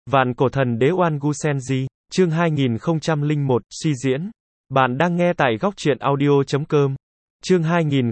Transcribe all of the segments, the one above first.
Vạn cổ thần đế Oan Gu Senji, chương 2001, suy diễn. Bạn đang nghe tại góc truyện audio.com. Chương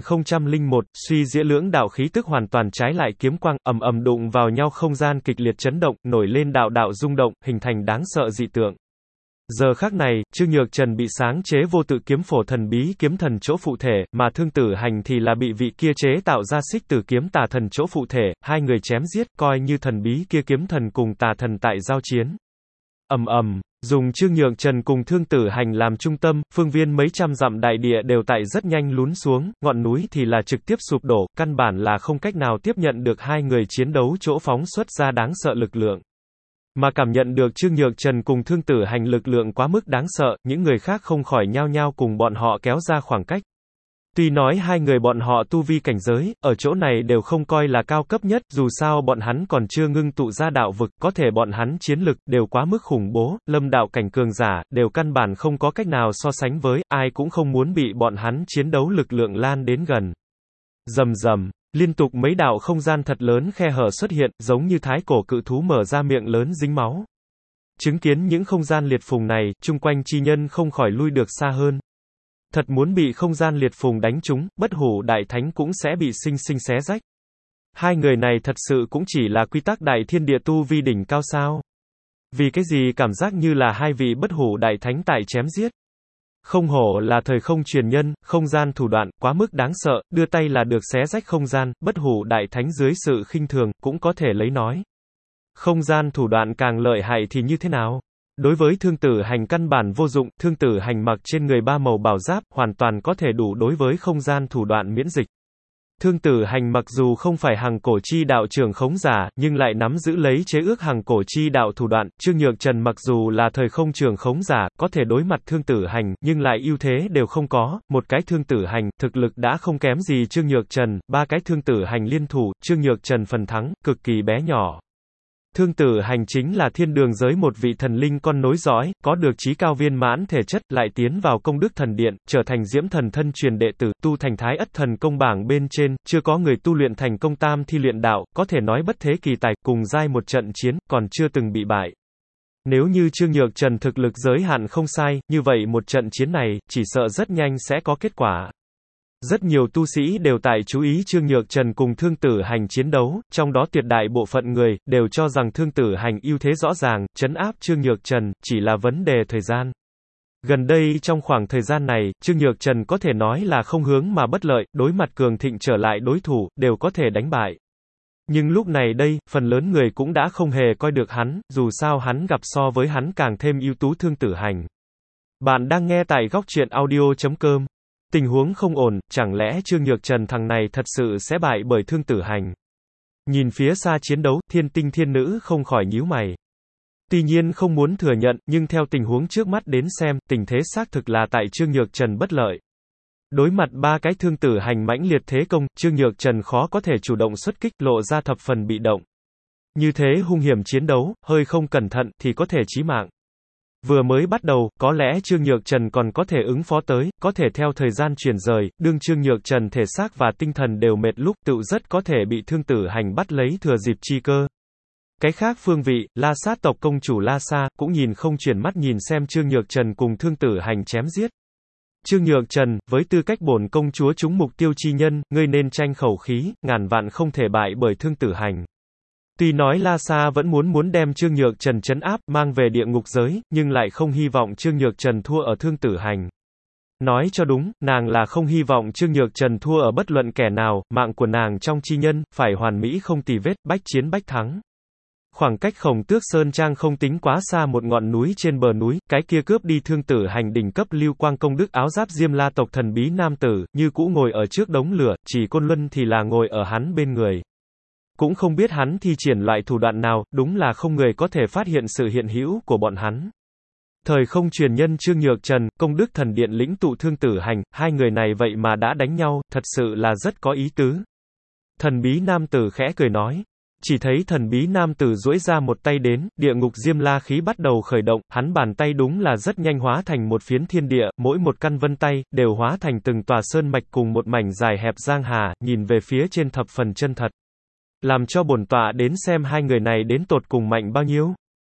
2001, suy diễn lưỡng đạo khí tức hoàn toàn trái lại kiếm quang, ầm ầm đụng vào nhau không gian kịch liệt chấn động, nổi lên đạo đạo rung động, hình thành đáng sợ dị tượng. Giờ khắc này, Trương Nhược Trần bị sáng chế vô tự kiếm phổ thần bí kiếm thần chỗ phụ thể, mà Thương Tử Hành thì là bị vị kia chế tạo ra xích tử kiếm tà thần chỗ phụ thể, hai người chém giết, coi như thần bí kia kiếm thần cùng tà thần tại giao chiến. Ầm ầm, dùng Trương Nhược Trần cùng Thương Tử Hành làm trung tâm, phương viên mấy trăm dặm đại địa đều tại rất nhanh lún xuống, ngọn núi thì là trực tiếp sụp đổ, căn bản là không cách nào tiếp nhận được hai người chiến đấu chỗ phóng xuất ra đáng sợ lực lượng. Mà cảm nhận được Trương Nhược Trần cùng Thương Tử Hành lực lượng quá mức đáng sợ, những người khác không khỏi nhao nhao cùng bọn họ kéo ra khoảng cách. Tuy nói hai người bọn họ tu vi cảnh giới, ở chỗ này đều không coi là cao cấp nhất, dù sao bọn hắn còn chưa ngưng tụ ra đạo vực, có thể bọn hắn chiến lực, đều quá mức khủng bố, lâm đạo cảnh cường giả, đều căn bản không có cách nào so sánh với, ai cũng không muốn bị bọn hắn chiến đấu lực lượng lan đến gần. Rầm rầm. Liên tục mấy đạo không gian thật lớn khe hở xuất hiện, giống như thái cổ cự thú mở ra miệng lớn dính máu. Chứng kiến những không gian liệt phùng này, chung quanh chi nhân không khỏi lui được xa hơn. Thật muốn bị không gian liệt phùng đánh trúng, bất hủ đại thánh cũng sẽ bị sinh sinh xé rách. Hai người này thật sự cũng chỉ là quy tắc đại thiên địa tu vi đỉnh cao sao? Vì cái gì cảm giác như là hai vị bất hủ đại thánh tại chém giết? Không hổ là thời không truyền nhân, không gian thủ đoạn, quá mức đáng sợ, đưa tay là được xé rách không gian, bất hủ đại thánh dưới sự khinh thường, cũng có thể lấy nói. Không gian thủ đoạn càng lợi hại thì như thế nào? Đối với Thương Tử Hành căn bản vô dụng, Thương Tử Hành mặc trên người ba màu bảo giáp, hoàn toàn có thể đủ đối với không gian thủ đoạn miễn dịch. Thương Tử Hành mặc dù không phải hằng cổ chi đạo trưởng khống giả, nhưng lại nắm giữ lấy chế ước hằng cổ chi đạo thủ đoạn, Trương Nhược Trần mặc dù là thời không trưởng khống giả, có thể đối mặt Thương Tử Hành, nhưng lại ưu thế đều không có, một cái Thương Tử Hành, thực lực đã không kém gì Trương Nhược Trần, ba cái Thương Tử Hành liên thủ, Trương Nhược Trần phần thắng, cực kỳ bé nhỏ. Thương Tử Hành chính là thiên đường giới một vị thần linh con nối dõi, có được chí cao viên mãn thể chất, lại tiến vào công đức thần điện, trở thành diễm thần thân truyền đệ tử, tu thành thái ất thần công bảng bên trên, chưa có người tu luyện thành công tam thi luyện đạo, có thể nói bất thế kỳ tài, cùng giai một trận chiến, còn chưa từng bị bại. Nếu như Trương Nhược Trần thực lực giới hạn không sai, như vậy một trận chiến này, chỉ sợ rất nhanh sẽ có kết quả. Rất nhiều tu sĩ đều tại chú ý Trương Nhược Trần cùng Thương Tử Hành chiến đấu, trong đó tuyệt đại bộ phận người, đều cho rằng Thương Tử Hành ưu thế rõ ràng, trấn áp Trương Nhược Trần, chỉ là vấn đề thời gian. Gần đây trong khoảng thời gian này, Trương Nhược Trần có thể nói là không hướng mà bất lợi, đối mặt cường thịnh trở lại đối thủ, đều có thể đánh bại. Nhưng lúc này đây, phần lớn người cũng đã không hề coi được hắn, dù sao hắn gặp so với hắn càng thêm ưu tú Thương Tử Hành. Bạn đang nghe tại góc truyện audio.com. Tình huống không ổn, chẳng lẽ Trương Nhược Trần thằng này thật sự sẽ bại bởi Thương Tử Hành? Nhìn phía xa chiến đấu, thiên tinh thiên nữ không khỏi nhíu mày. Tuy nhiên không muốn thừa nhận, nhưng theo tình huống trước mắt đến xem, tình thế xác thực là tại Trương Nhược Trần bất lợi. Đối mặt ba cái Thương Tử Hành mãnh liệt thế công, Trương Nhược Trần khó có thể chủ động xuất kích, lộ ra thập phần bị động. Như thế hung hiểm chiến đấu, hơi không cẩn thận, thì có thể chí mạng. Vừa mới bắt đầu, có lẽ Trương Nhược Trần còn có thể ứng phó tới, có thể theo thời gian chuyển rời, đương Trương Nhược Trần thể xác và tinh thần đều mệt lúc, tựu rất có thể bị Thương Tử Hành bắt lấy thừa dịp chi cơ. Cái khác phương vị, La Sát tộc công chủ La Sa, cũng nhìn không chuyển mắt nhìn xem Trương Nhược Trần cùng Thương Tử Hành chém giết. Trương Nhược Trần, với tư cách bổn công chúa trúng mục tiêu chi nhân, ngươi nên tranh khẩu khí, ngàn vạn không thể bại bởi Thương Tử Hành. Tuy nói La Sa vẫn muốn đem Trương Nhược Trần trấn áp, mang về địa ngục giới, nhưng lại không hy vọng Trương Nhược Trần thua ở Thương Tử Hành. Nói cho đúng, nàng là không hy vọng Trương Nhược Trần thua ở bất luận kẻ nào, mạng của nàng trong chi nhân, phải hoàn mỹ không tì vết, bách chiến bách thắng. Khoảng cách Khổng Tước Sơn Trang không tính quá xa một ngọn núi trên bờ núi, cái kia cướp đi Thương Tử Hành đỉnh cấp lưu quang công đức áo giáp Diêm La tộc thần bí nam tử, như cũ ngồi ở trước đống lửa, chỉ Côn Luân thì là ngồi ở hắn bên người. Cũng không biết hắn thi triển loại thủ đoạn nào, đúng là không người có thể phát hiện sự hiện hữu của bọn hắn. Thời không truyền nhân Trương Nhược Trần, công đức thần điện lĩnh tụ Thương Tử Hành, hai người này vậy mà đã đánh nhau, thật sự là rất có ý tứ. Thần bí nam tử khẽ cười nói. Chỉ thấy thần bí nam tử duỗi ra một tay đến, địa ngục diêm la khí bắt đầu khởi động, hắn bàn tay đúng là rất nhanh hóa thành một phiến thiên địa, mỗi một căn vân tay, đều hóa thành từng tòa sơn mạch cùng một mảnh dài hẹp giang hà, nhìn về phía trên thập phần chân thật. Làm cho bổn tọa đến xem hai người này đến tột cùng mạnh bao nhiêu.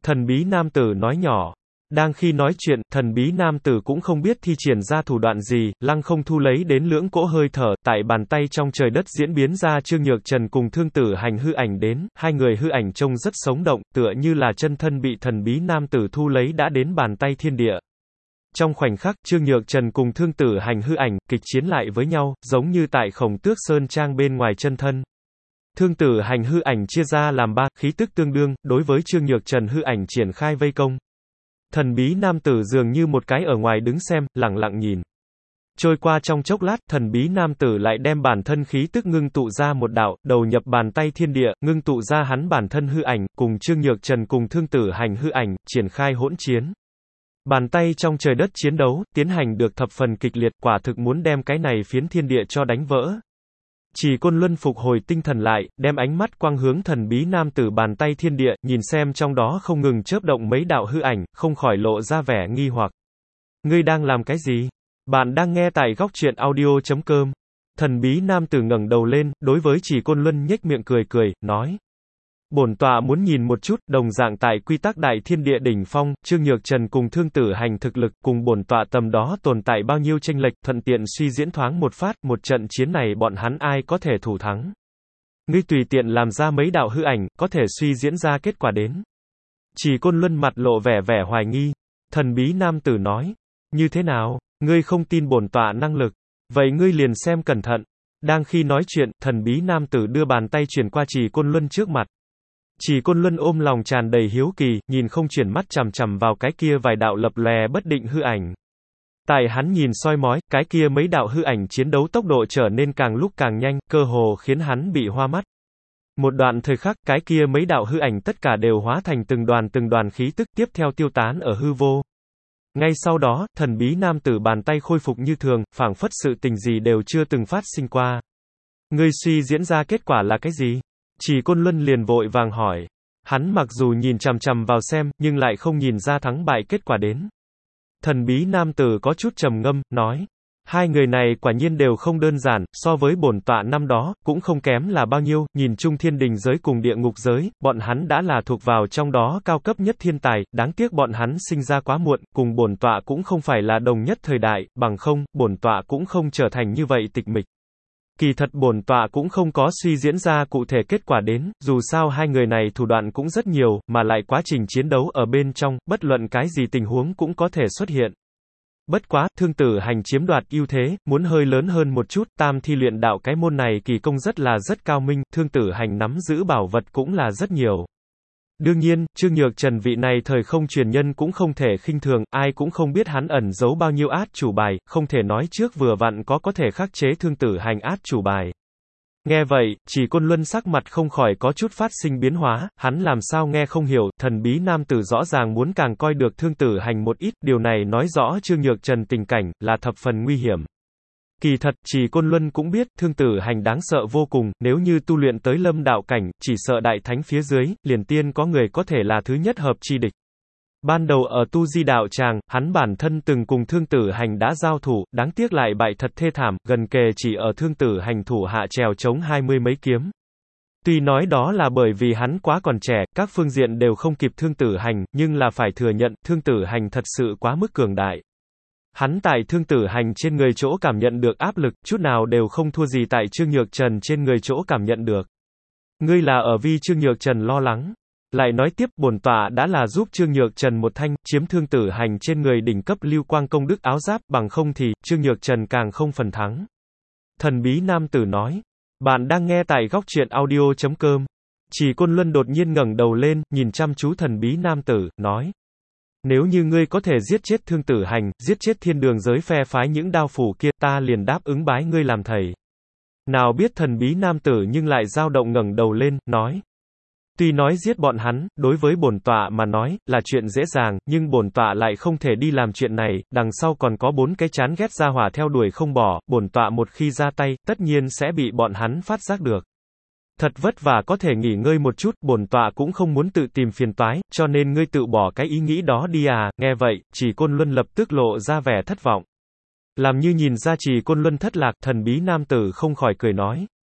Thần bí nam tử nói nhỏ. Đang khi nói chuyện, thần bí nam tử cũng không biết thi triển ra thủ đoạn gì, lăng không thu lấy đến lưỡng cỗ hơi thở, tại bàn tay trong trời đất diễn biến ra Trương Nhược Trần cùng Thương Tử Hành hư ảnh đến, hai người hư ảnh trông rất sống động, tựa như là chân thân bị thần bí nam tử thu lấy đã đến bàn tay thiên địa. Trong khoảnh khắc, Trương Nhược Trần cùng Thương Tử Hành hư ảnh, kịch chiến lại với nhau, giống như tại Khổng Tước Sơn Trang bên ngoài chân thân. Thương Tử Hành hư ảnh chia ra làm ba, khí tức tương đương, đối với Trương Nhược Trần hư ảnh triển khai vây công. Thần bí nam tử dường như một cái ở ngoài đứng xem, lặng lặng nhìn. Trôi qua trong chốc lát, thần bí nam tử lại đem bản thân khí tức ngưng tụ ra một đạo, đầu nhập bàn tay thiên địa, ngưng tụ ra hắn bản thân hư ảnh, cùng Trương Nhược Trần cùng Thương Tử Hành hư ảnh, triển khai hỗn chiến. Bàn tay trong trời đất chiến đấu, tiến hành được thập phần kịch liệt, quả thực muốn đem cái này phiến thiên địa cho đánh vỡ. Chỉ Côn Luân phục hồi tinh thần lại, đem ánh mắt quang hướng thần bí nam tử bàn tay thiên địa, nhìn xem trong đó không ngừng chớp động mấy đạo hư ảnh, không khỏi lộ ra vẻ nghi hoặc. Ngươi đang làm cái gì? Bạn đang nghe tại góc truyện audio.com. Thần bí nam tử ngẩng đầu lên, đối với Chỉ Côn Luân nhếch miệng cười cười, nói. Bổn tọa muốn nhìn một chút, đồng dạng tại quy tắc đại thiên địa đỉnh phong, Trương Nhược Trần cùng Thương Tử Hành thực lực, cùng bổn tọa tầm đó tồn tại bao nhiêu chênh lệch, thuận tiện suy diễn thoáng một phát, một trận chiến này bọn hắn ai có thể thủ thắng. Ngươi tùy tiện làm ra mấy đạo hư ảnh, có thể suy diễn ra kết quả đến. Chỉ Côn Luân mặt lộ vẻ hoài nghi. Thần bí nam tử nói. Như thế nào? Ngươi không tin bổn tọa năng lực. Vậy ngươi liền xem cẩn thận. Đang khi nói chuyện, thần bí nam tử đưa bàn tay chuyển qua Chỉ Côn Luân trước mặt. Chỉ Côn Luân ôm lòng tràn đầy hiếu kỳ, nhìn không chuyển mắt chằm chằm vào cái kia vài đạo lập lòe bất định hư ảnh. Tại hắn nhìn soi mói, cái kia mấy đạo hư ảnh chiến đấu tốc độ trở nên càng lúc càng nhanh, cơ hồ khiến hắn bị hoa mắt. Một đoạn thời khắc, cái kia mấy đạo hư ảnh tất cả đều hóa thành từng đoàn khí tức tiếp theo tiêu tán ở hư vô. Ngay sau đó, thần bí nam tử bàn tay khôi phục như thường, phảng phất sự tình gì đều chưa từng phát sinh qua. Ngươi suy diễn ra kết quả là cái gì? Chỉ Côn Luân liền vội vàng hỏi. Hắn mặc dù nhìn chằm chằm vào xem, nhưng lại không nhìn ra thắng bại kết quả đến. Thần bí nam tử có chút trầm ngâm, nói. Hai người này quả nhiên đều không đơn giản, so với bổn tọa năm đó, cũng không kém là bao nhiêu, nhìn chung thiên đình giới cùng địa ngục giới, bọn hắn đã là thuộc vào trong đó cao cấp nhất thiên tài, đáng tiếc bọn hắn sinh ra quá muộn, cùng bổn tọa cũng không phải là đồng nhất thời đại, bằng không, bổn tọa cũng không trở thành như vậy tịch mịch. Kỳ thật bổn tọa cũng không có suy diễn ra cụ thể kết quả đến, dù sao hai người này thủ đoạn cũng rất nhiều, mà lại quá trình chiến đấu ở bên trong, bất luận cái gì tình huống cũng có thể xuất hiện. Bất quá, Thương Tử Hành chiếm đoạt ưu thế, muốn hơi lớn hơn một chút, tam thi luyện đạo cái môn này kỳ công rất cao minh, Thương Tử Hành nắm giữ bảo vật cũng là rất nhiều. Đương nhiên, Trương Nhược Trần vị này thời không truyền nhân cũng không thể khinh thường, ai cũng không biết hắn ẩn giấu bao nhiêu át chủ bài, không thể nói trước vừa vặn có thể khắc chế Thương Tử Hành át chủ bài. Nghe vậy, Chỉ Côn Luân sắc mặt không khỏi có chút phát sinh biến hóa, hắn làm sao nghe không hiểu, thần bí nam tử rõ ràng muốn càng coi được Thương Tử Hành một ít, điều này nói rõ Trương Nhược Trần tình cảnh, là thập phần nguy hiểm. Kỳ thật, Chỉ Côn Luân cũng biết, Thương Tử Hành đáng sợ vô cùng, nếu như tu luyện tới lâm đạo cảnh, chỉ sợ đại thánh phía dưới, liền tiên có người có thể là thứ nhất hợp chi địch. Ban đầu ở Tu Di đạo tràng, hắn bản thân từng cùng Thương Tử Hành đã giao thủ, đáng tiếc lại bại thật thê thảm, gần kề chỉ ở Thương Tử Hành thủ hạ trèo chống 20 mấy kiếm. Tuy nói đó là bởi vì hắn quá còn trẻ, các phương diện đều không kịp Thương Tử Hành, nhưng là phải thừa nhận, Thương Tử Hành thật sự quá mức cường đại. Hắn tại Thương Tử Hành trên người chỗ cảm nhận được áp lực, chút nào đều không thua gì tại Trương Nhược Trần trên người chỗ cảm nhận được. Ngươi là ở vì Trương Nhược Trần lo lắng. Lại nói tiếp, bổn tọa đã là giúp Trương Nhược Trần một thanh, chiếm Thương Tử Hành trên người đỉnh cấp lưu quang công đức áo giáp, bằng không thì, Trương Nhược Trần càng không phần thắng. Thần bí nam tử nói. Bạn đang nghe tại góc truyện audio.com. Chỉ Côn Luân đột nhiên ngẩng đầu lên, nhìn chăm chú thần bí nam tử, nói. Nếu như ngươi có thể giết chết Thương Tử Hành, giết chết thiên đường giới phe phái những đao phủ kia, ta liền đáp ứng bái ngươi làm thầy. Nào biết thần bí nam tử nhưng lại dao động ngẩng đầu lên, nói. Tuy nói giết bọn hắn, đối với bổn tọa mà nói, là chuyện dễ dàng, nhưng bổn tọa lại không thể đi làm chuyện này, đằng sau còn có 4 cái chán ghét gia hỏa theo đuổi không bỏ, bổn tọa một khi ra tay, tất nhiên sẽ bị bọn hắn phát giác được. Thật vất vả có thể nghỉ ngơi một chút, bổn tọa cũng không muốn tự tìm phiền toái, cho nên ngươi tự bỏ cái ý nghĩ đó đi à, nghe vậy, Chỉ Côn Luân lập tức lộ ra vẻ thất vọng. Làm như nhìn ra Chỉ Côn Luân thất lạc, thần bí nam tử không khỏi cười nói.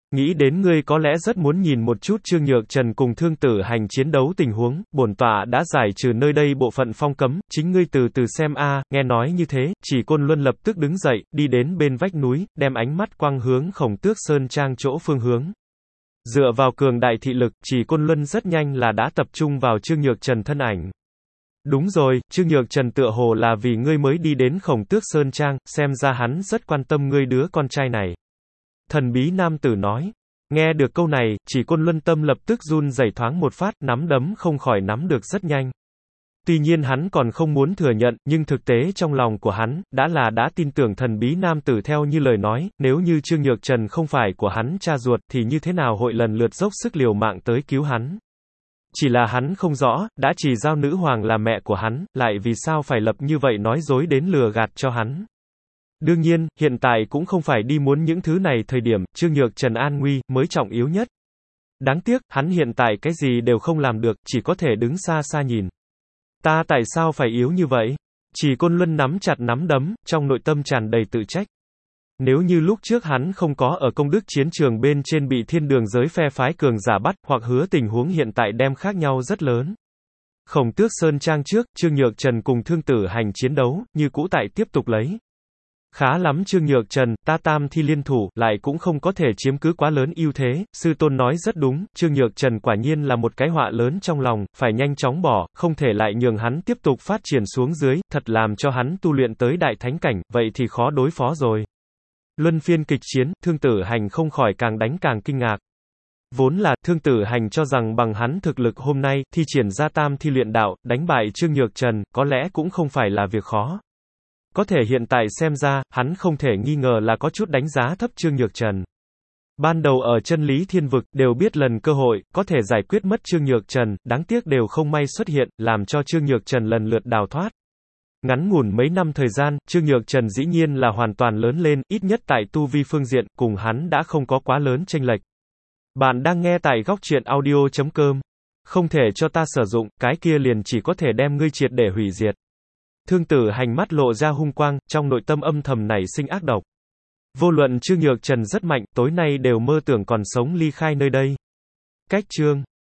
Nghĩ đến ngươi có lẽ rất muốn nhìn một chút Trương Nhược Trần cùng Thương Tử Hành chiến đấu tình huống, bổn tọa đã giải trừ nơi đây bộ phận phong cấm, chính ngươi từ từ xem a. Nghe nói như thế, Chỉ Côn Luân lập tức đứng dậy, đi đến bên vách núi, đem ánh mắt quang hướng Khổng Tước Sơn Trang chỗ phương hướng. Dựa vào cường đại thị lực, Chỉ Côn Luân rất nhanh là đã tập trung vào Trương Nhược Trần thân ảnh. Đúng rồi, Trương Nhược Trần tựa hồ là vì ngươi mới đi đến Khổng Tước Sơn Trang, xem ra hắn rất quan tâm ngươi đứa con trai này. Thần bí nam tử nói. Nghe được câu này, Chỉ Côn Luân tâm lập tức run rẩy thoáng một phát, nắm đấm không khỏi nắm được rất nhanh. Tuy nhiên hắn còn không muốn thừa nhận, nhưng thực tế trong lòng của hắn, đã tin tưởng thần bí nam tử theo như lời nói, nếu như Trương Nhược Trần không phải của hắn cha ruột, thì như thế nào hội lần lượt dốc sức liều mạng tới cứu hắn. Chỉ là hắn không rõ, đã chỉ giao nữ hoàng là mẹ của hắn, lại vì sao phải lập như vậy nói dối đến lừa gạt cho hắn. Đương nhiên, hiện tại cũng không phải đi muốn những thứ này thời điểm, Trương Nhược Trần an nguy, mới trọng yếu nhất. Đáng tiếc, hắn hiện tại cái gì đều không làm được, chỉ có thể đứng xa xa nhìn. Ta tại sao phải yếu như vậy? Chỉ Côn Luân nắm chặt nắm đấm, trong nội tâm tràn đầy tự trách. Nếu như lúc trước hắn không có ở công đức chiến trường bên trên bị thiên đường giới phe phái cường giả bắt, hoặc hứa tình huống hiện tại đem khác nhau rất lớn. Khổng Tước Sơn Trang trước, Trương Nhược Trần cùng Thương Tử Hành chiến đấu, như cũ tại tiếp tục lấy. Khá lắm Trương Nhược Trần, ta tam thi liên thủ, lại cũng không có thể chiếm cứ quá lớn ưu thế, sư tôn nói rất đúng, Trương Nhược Trần quả nhiên là một cái họa lớn trong lòng, phải nhanh chóng bỏ, không thể lại nhường hắn tiếp tục phát triển xuống dưới, thật làm cho hắn tu luyện tới đại thánh cảnh, vậy thì khó đối phó rồi. Luân phiên kịch chiến, Thương Tử Hành không khỏi càng đánh càng kinh ngạc. Vốn là, Thương Tử Hành cho rằng bằng hắn thực lực hôm nay, thi triển ra tam thi luyện đạo, đánh bại Trương Nhược Trần, có lẽ cũng không phải là việc khó. Có thể hiện tại xem ra, hắn không thể nghi ngờ là có chút đánh giá thấp Trương Nhược Trần. Ban đầu ở chân lý thiên vực, đều biết lần cơ hội, có thể giải quyết mất Trương Nhược Trần, đáng tiếc đều không may xuất hiện, làm cho Trương Nhược Trần lần lượt đào thoát. Ngắn ngủn mấy năm thời gian, Trương Nhược Trần dĩ nhiên là hoàn toàn lớn lên, ít nhất tại tu vi phương diện, cùng hắn đã không có quá lớn chênh lệch. Bạn đang nghe tại góc truyện audio.com. Không thể cho ta sử dụng, cái kia liền chỉ có thể đem ngươi triệt để hủy diệt. Thương Tử Hành mắt lộ ra hung quang, trong nội tâm âm thầm nảy sinh ác độc. Vô luận Trương Nhược Trần rất mạnh, tối nay đều mơ tưởng còn sống ly khai nơi đây. Cách chương